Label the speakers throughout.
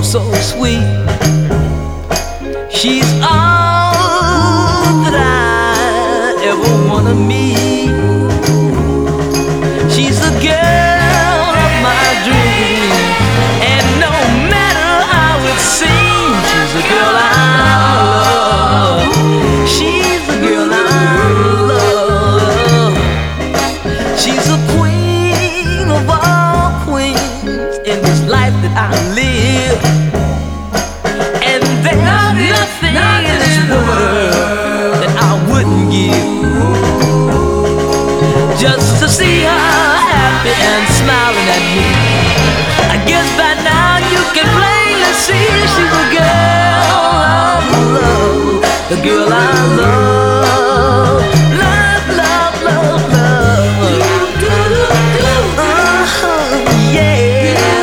Speaker 1: so sweet. She's all that I ever wanna meet. She's the girl of my dreams, and no matter how it seems, she's the girl I love. She's the girl I love. She's the queen of all queens in this life that I live. And there's nothing in this world that I wouldn't give just to see her happy and smiling at me. I guess by now you can plainly see she's the girl I love, the girl I love, love, love, love, love. Yeah.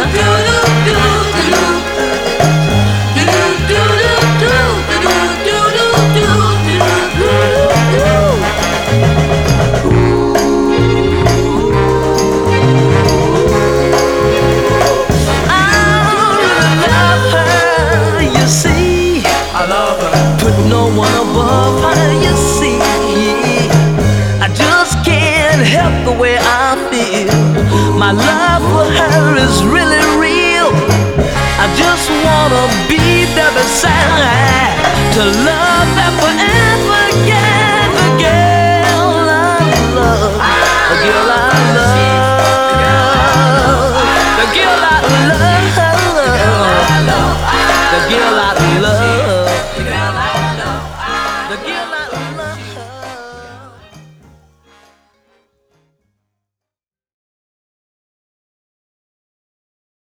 Speaker 1: No one above her, you see. I just can't help the way I feel. My love for her is really real. I just wanna be there beside her to love her forever again. The girl I love, the girl I love, the girl I love, the girl I love. The girl